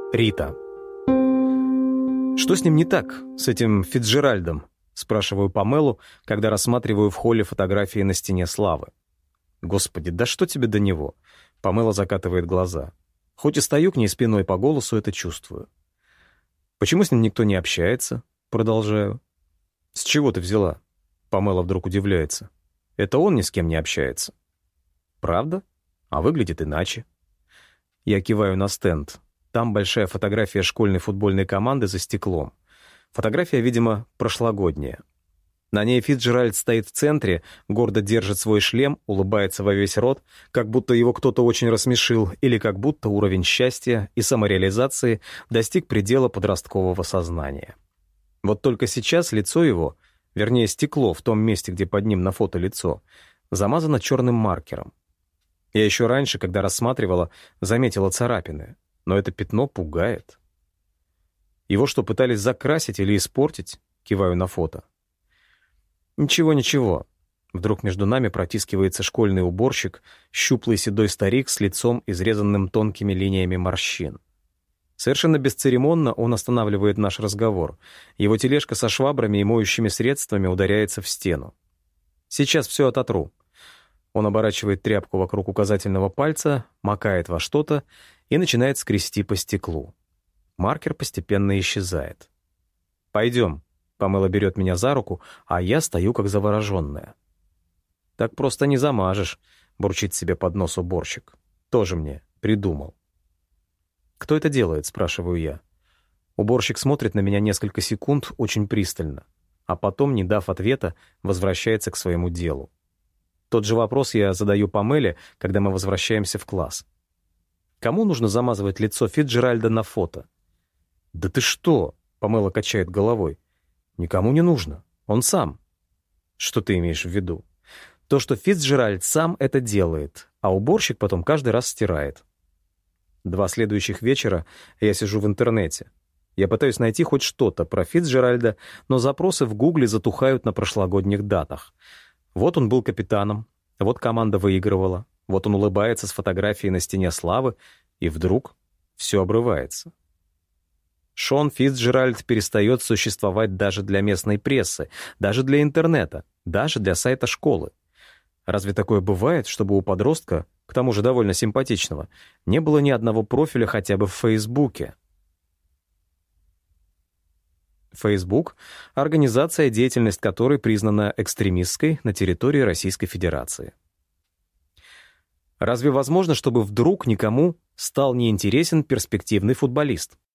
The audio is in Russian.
Рита. «Что с ним не так, с этим Фицджеральдом?» — спрашиваю Памелу, когда рассматриваю в холле фотографии на стене Славы. «Господи, да что тебе до него?» — Памела закатывает глаза. Хоть и стою к ней спиной, по голосу это чувствую. «Почему с ним никто не общается?» — продолжаю. «С чего ты взяла?» — Памела вдруг удивляется. «Это он ни с кем не общается». «Правда? А выглядит иначе». Я киваю на стенд. Там большая фотография школьной футбольной команды за стеклом. Фотография, видимо, прошлогодняя. На ней Фицджеральд стоит в центре, гордо держит свой шлем, улыбается во весь рот, как будто его кто-то очень рассмешил, или как будто уровень счастья и самореализации достиг предела подросткового сознания. Вот только сейчас лицо его, вернее стекло в том месте, где под ним на фото лицо, замазано черным маркером. Я еще раньше, когда рассматривала, заметила царапины. Но это пятно пугает. Его что, пытались закрасить или испортить? Киваю на фото. Ничего. Вдруг между нами протискивается школьный уборщик, щуплый седой старик с лицом, изрезанным тонкими линиями морщин. Совершенно бесцеремонно он останавливает наш разговор. Его тележка со швабрами и моющими средствами ударяется в стену. Сейчас все ототру. Он оборачивает тряпку вокруг указательного пальца, макает во что-то и начинает скрести по стеклу. Маркер постепенно исчезает. «Пойдем», — Памела берет меня за руку, а я стою как завороженная. «Так просто не замажешь», — бурчит себе под нос уборщик. «Тоже мне придумал». «Кто это делает?» — спрашиваю я. Уборщик смотрит на меня несколько секунд очень пристально, а потом, не дав ответа, возвращается к своему делу. Тот же вопрос я задаю Памеле, когда мы возвращаемся в класс. Кому нужно замазывать лицо Фицджеральда на фото? «Да ты что?» — Памела качает головой. «Никому не нужно. Он сам». «Что ты имеешь в виду?» «То, что Фицджеральд сам это делает, а уборщик потом каждый раз стирает». 2 следующих вечера я сижу в интернете. Я пытаюсь найти хоть что-то про Фицджеральда, но запросы в Гугле затухают на прошлогодних датах. Вот он был капитаном, вот команда выигрывала, вот он улыбается с фотографией на стене Славы, и вдруг все обрывается. Шон Фицджеральд перестает существовать даже для местной прессы, даже для интернета, даже для сайта школы. Разве такое бывает, чтобы у подростка, к тому же довольно симпатичного, не было ни одного профиля хотя бы в Фейсбуке? Фейсбук — организация, деятельность которой признана экстремистской на территории Российской Федерации. Разве возможно, чтобы вдруг никому стал неинтересен перспективный футболист?